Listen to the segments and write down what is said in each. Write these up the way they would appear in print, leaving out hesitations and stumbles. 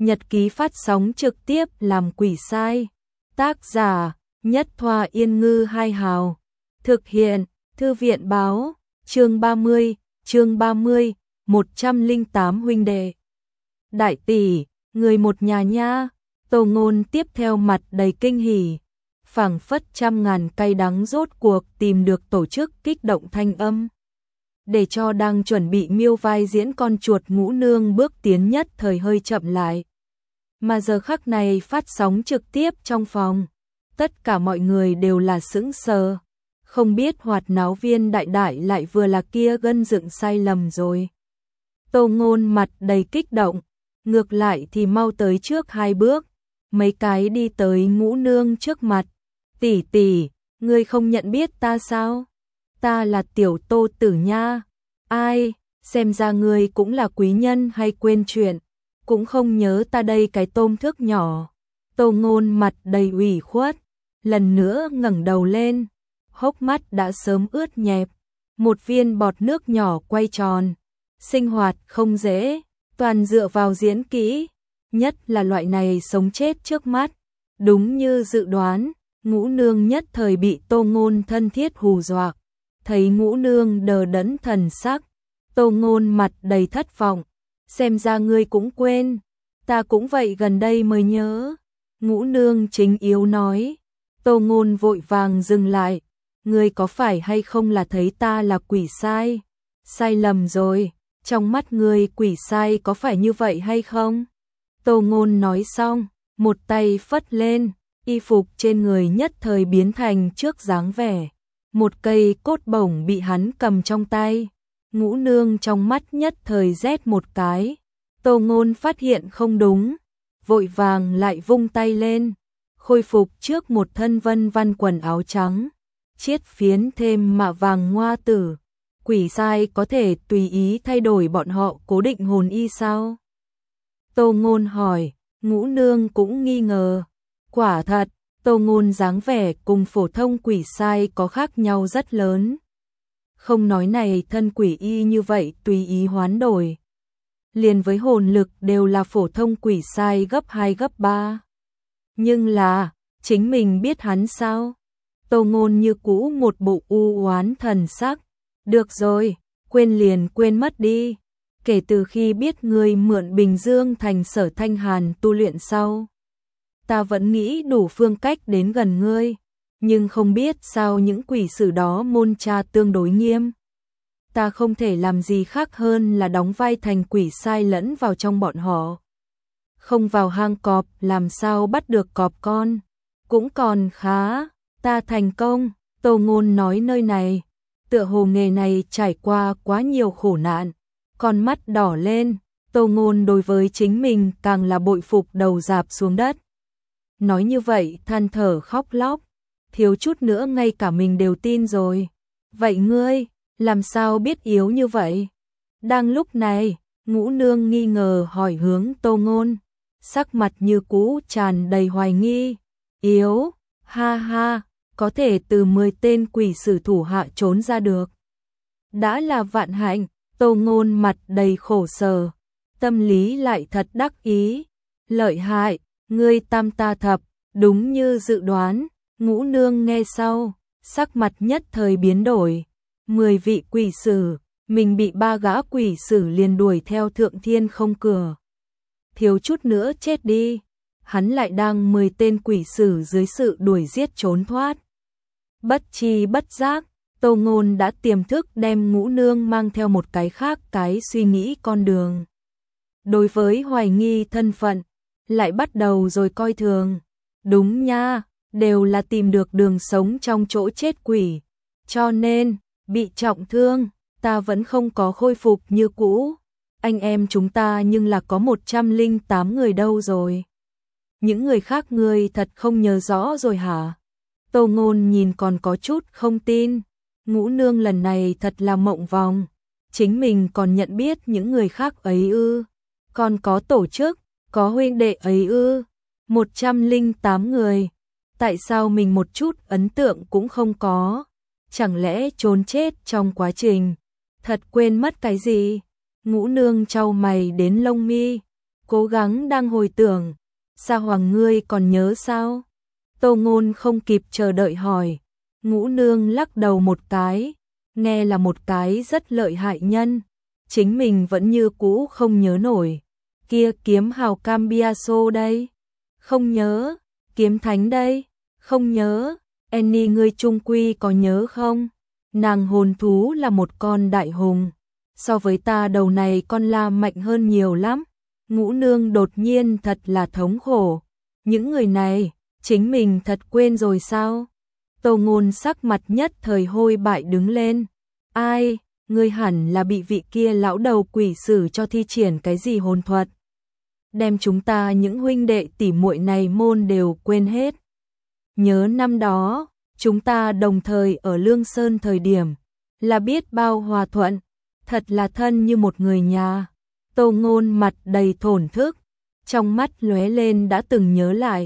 Nhật ký phát sóng trực tiếp làm quỷ sai. Tác giả Nhất Thoa Yên Ngư Hai Hào. Thực hiện Thư viện Báo. Chương 30, 108 huynh đệ. Đại tỷ, người một nhà nha. Tô Ngôn tiếp theo mặt đầy kinh hỉ, phảng phất trăm ngàn cay đắng rốt cuộc tìm được tổ chức kích động thanh âm. Để cho đang chuẩn bị miêu vai diễn con chuột Ngũ Nương bước tiến nhất thời hơi chậm lại. Mà giờ khắc này phát sóng trực tiếp trong phòng, tất cả mọi người đều là sững sờ, không biết hoạt náo viên đại đại lại vừa là kia gân dựng sai lầm rồi. Tô Ngôn mặt đầy kích động, ngược lại thì mau tới trước hai bước, mấy cái đi tới Ngũ Nương trước mặt. Tỷ tỷ, ngươi không nhận biết ta sao? Ta là tiểu Tô Tử nha. Ai, xem ra ngươi cũng là quý nhân hay quên chuyện, cũng không nhớ ta đây cái tôm thước nhỏ. Tô Ngôn mặt đầy ủy khuất, lần nữa ngẩng đầu lên, hốc mắt đã sớm ướt nhẹp, một viên bọt nước nhỏ quay tròn. Sinh hoạt không dễ, toàn dựa vào diễn kỹ, nhất là loại này sống chết trước mắt. Đúng như dự đoán, Ngũ Nương nhất thời bị Tô Ngôn thân thiết hù dọa. Thấy Ngũ Nương đờ đẫn thần sắc, Tô Ngôn mặt đầy thất vọng. Xem ra ngươi cũng quên, ta cũng vậy gần đây mới nhớ. Ngũ Nương chính yếu nói. Tô Ngôn vội vàng dừng lại. Ngươi có phải hay không là thấy ta là quỷ sai? Sai lầm rồi, trong mắt ngươi quỷ sai có phải như vậy hay không? Tô Ngôn nói xong, một tay phất lên, y phục trên người nhất thời biến thành trước dáng vẻ. Một cây cốt bổng bị hắn cầm trong tay. Ngũ Nương trong mắt nhất thời rét một cái. Tô Ngôn phát hiện không đúng, vội vàng lại vung tay lên, khôi phục trước một thân vân văn quần áo trắng, chiết phiến thêm mạ vàng ngoa tử. Quỷ sai có thể tùy ý thay đổi bọn họ cố định hồn y sao? Tô Ngôn hỏi. Ngũ Nương cũng nghi ngờ. Quả thật, Tô Ngôn dáng vẻ cùng phổ thông quỷ sai có khác nhau rất lớn. Không nói này thân quỷ y như vậy tùy ý hoán đổi, liền với hồn lực đều là phổ thông quỷ sai gấp 2 gấp 3. Nhưng là, chính mình biết hắn sao? Tô Ngôn như cũ một bộ u oán thần sắc. Được rồi, quên liền quên mất đi. Kể từ khi biết ngươi mượn Bình Dương thành Sở Thanh Hàn tu luyện sau, ta vẫn nghĩ đủ phương cách đến gần ngươi, nhưng không biết sao những quỷ sử đó môn tra tương đối nghiêm. Ta không thể làm gì khác hơn là đóng vai thành quỷ sai lẫn vào trong bọn họ. Không vào hang cọp làm sao bắt được cọp con. Cũng còn khá, ta thành công. Tô Ngôn nói nơi này, tựa hồ nghề này trải qua quá nhiều khổ nạn. Con mắt đỏ lên, Tô Ngôn đối với chính mình càng là bội phục đầu rạp xuống đất. Nói như vậy than thở khóc lóc, thiếu chút nữa ngay cả mình đều tin rồi. Vậy ngươi, làm sao biết yếu như vậy? Đang lúc này, Ngũ Nương nghi ngờ hỏi hướng Tô Ngôn, sắc mặt như cũ tràn đầy hoài nghi. Yếu, ha ha, có thể từ 10 tên quỷ sử thủ hạ trốn ra được. Đã là vạn hạnh. Tô Ngôn mặt đầy khổ sở, tâm lý lại thật đắc ý. Lợi hại, ngươi tam ta thập, đúng như dự đoán. Ngũ Nương nghe sau, sắc mặt nhất thời biến đổi. 10 vị quỷ sử, mình bị 3 gã quỷ sử liền đuổi theo thượng thiên không cửa. Thiếu chút nữa chết đi, hắn lại đang 10 tên quỷ sử dưới sự đuổi giết trốn thoát. Bất chi bất giác, Tô Ngôn đã tiềm thức đem Ngũ Nương mang theo một cái khác cái suy nghĩ con đường. Đối với hoài nghi thân phận, lại bắt đầu rồi coi thường. Đúng nha, đều là tìm được đường sống trong chỗ chết quỷ. Cho nên, bị trọng thương, ta vẫn không có khôi phục như cũ. Anh em chúng ta nhưng là có 108 người đâu rồi. Những người khác ngươi thật không nhớ rõ rồi hả? Tô Ngôn nhìn còn có chút không tin. Ngũ Nương lần này thật là mộng vòng, chính mình còn nhận biết những người khác ấy ư? Còn có tổ chức, có huynh đệ ấy ư? 108 người, tại sao mình một chút ấn tượng cũng không có? Chẳng lẽ trốn chết trong quá trình, thật quên mất cái gì? Ngũ Nương chau mày đến lông mi, cố gắng đang hồi tưởng. Sa Hoàng ngươi còn nhớ sao? Tô Ngôn không kịp chờ đợi hỏi. Ngũ Nương lắc đầu một cái, nghe là một cái rất lợi hại nhân, chính mình vẫn như cũ không nhớ nổi. Kia kiếm hào Cambiaso đây, không nhớ. Kiếm thánh đây, không nhớ. Annie ngươi trung quy có nhớ không? Nàng hồn thú là một con đại hùng, so với ta đầu này con la mạnh hơn nhiều lắm. Ngũ Nương đột nhiên thật là thống khổ. Những người này, chính mình thật quên rồi sao? Tô Ngôn sắc mặt nhất thời hôi bại đứng lên. Ai, ngươi hẳn là bị vị kia lão đầu quỷ sử cho thi triển cái gì hồn thuật. Đem chúng ta những huynh đệ tỉ muội này môn đều quên hết. Nhớ năm đó, chúng ta đồng thời ở Lương Sơn thời điểm, là biết bao hòa thuận, thật là thân như một người nhà. Tô Ngôn mặt đầy thổn thức, trong mắt lóe lên đã từng nhớ lại.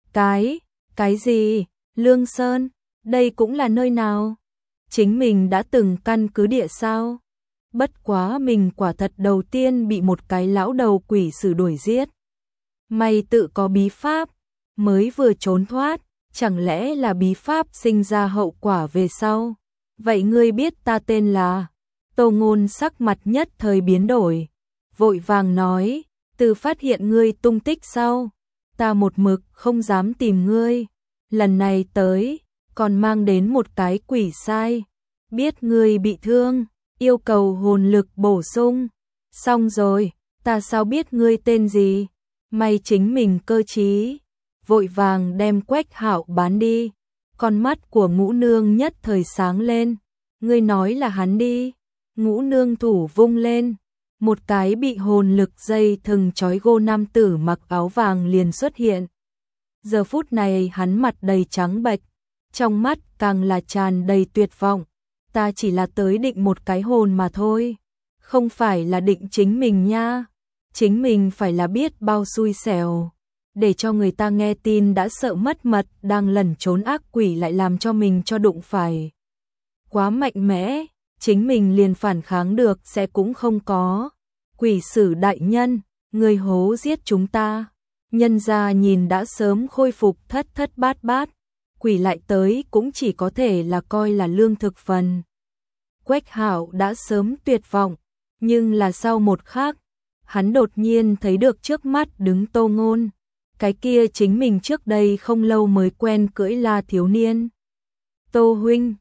Cái gì? Lương Sơn? Đây cũng là nơi nào? Chính mình đã từng căn cứ địa sao? Bất quá mình quả thật đầu tiên bị một cái lão đầu quỷ sử đuổi giết. May tự có bí pháp, mới vừa trốn thoát, chẳng lẽ là bí pháp sinh ra hậu quả về sau? Vậy ngươi biết ta tên là? Tô Ngôn sắc mặt nhất thời biến đổi, vội vàng nói, từ phát hiện ngươi tung tích sau, ta một mực không dám tìm ngươi, lần này tới, còn mang đến một cái quỷ sai, biết ngươi bị thương, yêu cầu hồn lực bổ sung. Xong rồi, ta sao biết ngươi tên gì? May chính mình cơ trí, vội vàng đem Quách Hạo bán đi. Con mắt của Ngũ Nương nhất thời sáng lên. Ngươi nói là hắn đi. Ngũ Nương thủ vung lên, một cái bị hồn lực dây thừng trói gô nam tử mặc áo vàng liền xuất hiện. Giờ phút này hắn mặt đầy trắng bệch, trong mắt càng là tràn đầy tuyệt vọng. Ta chỉ là tới định một cái hồn mà thôi, không phải là định chính mình nha. Chính mình phải là biết bao xui xẻo, để cho người ta nghe tin đã sợ mất mật, đang lẩn trốn ác quỷ lại làm cho mình cho đụng phải. Quá mạnh mẽ, chính mình liền phản kháng được sẽ cũng không có. Quỷ sử đại nhân, người hố giết chúng ta. Nhân gia nhìn đã sớm khôi phục thất thất bát bát, quỷ lại tới cũng chỉ có thể là coi là lương thực phần. Quách Hạo đã sớm tuyệt vọng, nhưng là sau một khắc, hắn đột nhiên thấy được trước mắt đứng Tô Ngôn, cái kia chính mình trước đây không lâu mới quen cưỡi la thiếu niên. Tô huynh,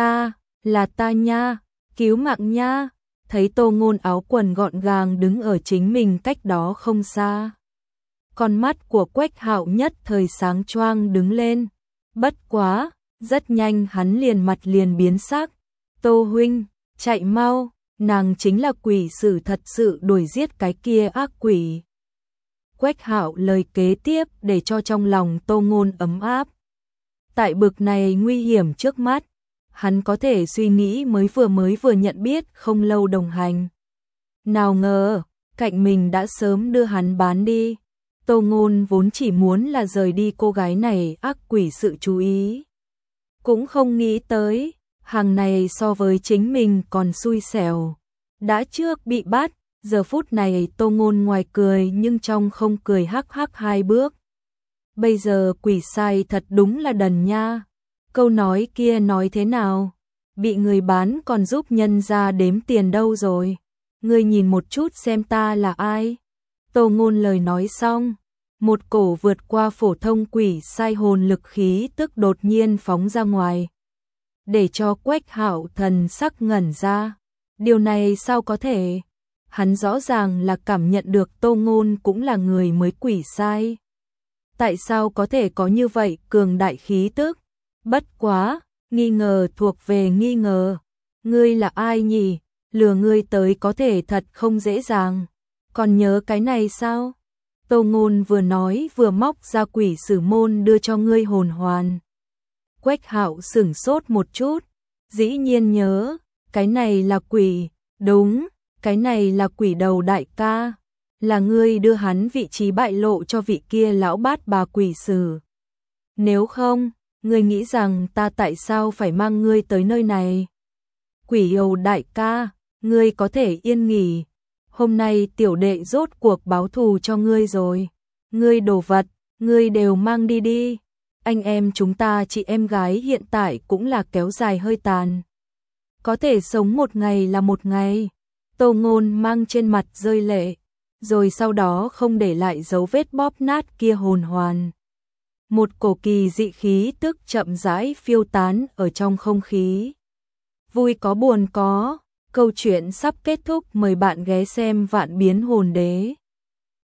là ta nha, cứu mạng nha. Thấy Tô Ngôn áo quần gọn gàng đứng ở chính mình cách đó không xa. Con mắt của Quách Hạo nhất thời sáng choang đứng lên. Bất quá, rất nhanh hắn liền mặt liền biến sắc. Tô huynh, chạy mau, nàng chính là quỷ sử thật sự đuổi giết cái kia ác quỷ. Quách Hạo lời kế tiếp để cho trong lòng Tô Ngôn ấm áp. Tại bực này nguy hiểm trước mắt, hắn có thể suy nghĩ mới vừa nhận biết không lâu đồng hành. Nào ngờ, cạnh mình đã sớm đưa hắn bán đi. Tô Ngôn vốn chỉ muốn là rời đi cô gái này ác quỷ sự chú ý. Cũng không nghĩ tới, hàng này so với chính mình còn xui xẻo. Đã trước bị bắt, giờ phút này Tô Ngôn ngoài cười nhưng trong không cười hắc hắc hai bước. Bây giờ quỷ sai thật đúng là đần nha. Câu nói kia nói thế nào? Bị người bán còn giúp nhân ra đếm tiền đâu rồi? Ngươi nhìn một chút xem ta là ai? Tô Ngôn lời nói xong, một cổ vượt qua phổ thông quỷ sai hồn lực khí tức đột nhiên phóng ra ngoài, để cho Quách Hạo thần sắc ngẩn ra. Điều này sao có thể? Hắn rõ ràng là cảm nhận được Tô Ngôn cũng là người mới quỷ sai. Tại sao có thể có như vậy cường đại khí tức? Bất quá, nghi ngờ thuộc về nghi ngờ. Ngươi là ai nhỉ? Lừa ngươi tới có thể thật không dễ dàng. Còn nhớ cái này sao? Tô Ngôn vừa nói vừa móc ra quỷ sử môn đưa cho ngươi hồn hoàn. Quách Hạo sửng sốt một chút, dĩ nhiên nhớ, cái này là quỷ, đúng, cái này là quỷ đầu đại ca, là ngươi đưa hắn vị trí bại lộ cho vị kia lão bát bà quỷ sử. Nếu không, ngươi nghĩ rằng ta tại sao phải mang ngươi tới nơi này? Quỷ đầu đại ca, ngươi có thể yên nghỉ, hôm nay tiểu đệ rốt cuộc báo thù cho ngươi rồi. Ngươi đồ vật, ngươi đều mang đi đi. Anh em chúng ta chị em gái hiện tại cũng là kéo dài hơi tàn. Có thể sống một ngày là một ngày. Tô Ngôn mang trên mặt rơi lệ, rồi sau đó không để lại dấu vết bóp nát kia hồn hoàn. Một cổ kỳ dị khí tức chậm rãi phiêu tán ở trong không khí. Vui có buồn có, câu chuyện sắp kết thúc, mời bạn ghé xem Vạn Biến Hồn Đế.